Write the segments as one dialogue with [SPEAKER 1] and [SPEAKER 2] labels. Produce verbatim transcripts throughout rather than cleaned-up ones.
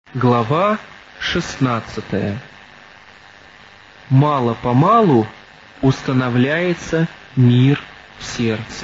[SPEAKER 1] Глава шестнадцатая. Мало-помалу устанавливается мир в сердце.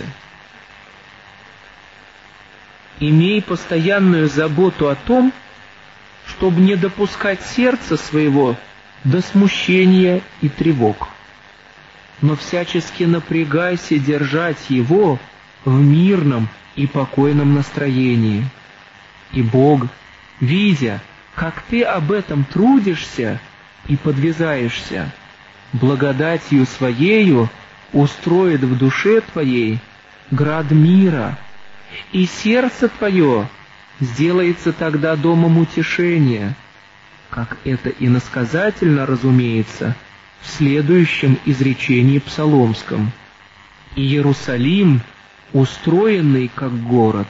[SPEAKER 1] Имей постоянную заботу о том, чтобы не допускать сердца своего до смущения и тревог, но всячески напрягайся держать его в мирном и покойном настроении. И Бог, видя, как ты об этом трудишься и подвязаешься, благодатью Своею устроит в душе твоей град мира, и сердце твое сделается тогда домом утешения, как это иносказательно разумеется в следующем изречении псаломском: «И Иерусалим, устроенный как город».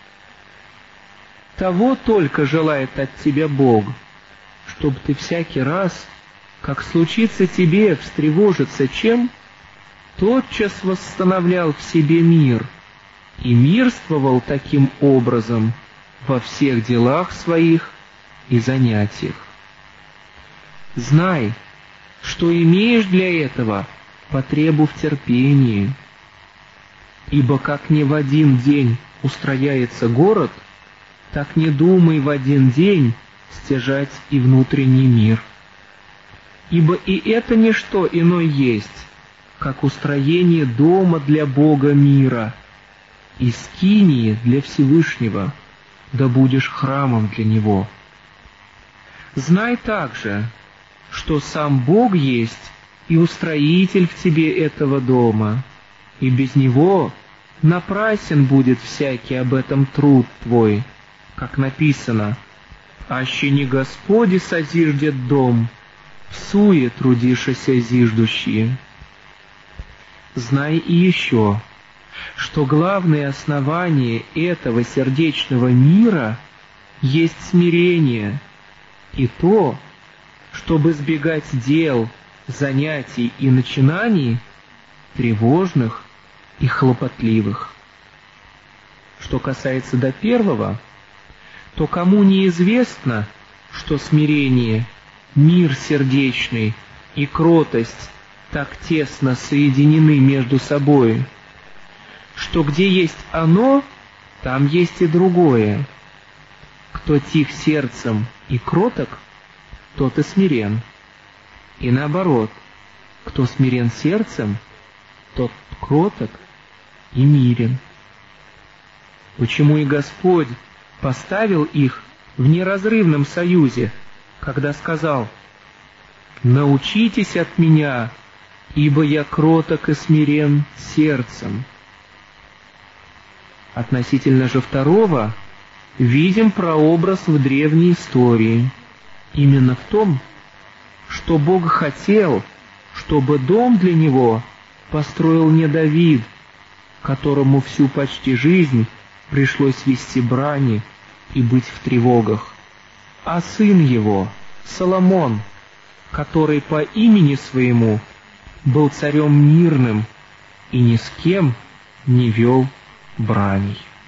[SPEAKER 1] Того только желает от тебя Бог, чтоб ты всякий раз, как случится тебе встревожиться чем, тотчас восстановлял в себе мир и мирствовал таким образом во всех делах своих и занятиях. Знай, что имеешь для этого потребу в терпении, ибо как не в один день устрояется город, так не думай в один день стяжать и внутренний мир. Ибо и это не что иное есть, как устроение дома для Бога мира и скинии для Всевышнего, да будешь храмом для Него. Знай также, что сам Бог есть и устроитель в тебе этого дома, и без Него напрасен будет всякий об этом труд твой, как написано: «Аще не Господи созиждет дом, псуе трудишися зиждущие». Знай и еще, что главное основание этого сердечного мира есть смирение, и то, чтобы избегать дел, занятий и начинаний тревожных и хлопотливых. Что касается до первого, то кому неизвестно, что смирение, мир сердечный и кротость так тесно соединены между собой, что где есть оно, там есть и другое. Кто тих сердцем и кроток, тот и смирен. И наоборот, кто смирен сердцем, тот кроток и мирен. Почему и Господь поставил их в неразрывном союзе, когда сказал: «Научитесь от меня, ибо я кроток и смирен сердцем». Относительно же второго видим прообраз в древней истории, именно в том, что Бог хотел, чтобы дом для него построил не Давид, которому всю почти жизнь пришлось вести брани и быть в тревогах, а сын его, Соломон, который по имени своему был царем мирным и ни с кем не вел браней.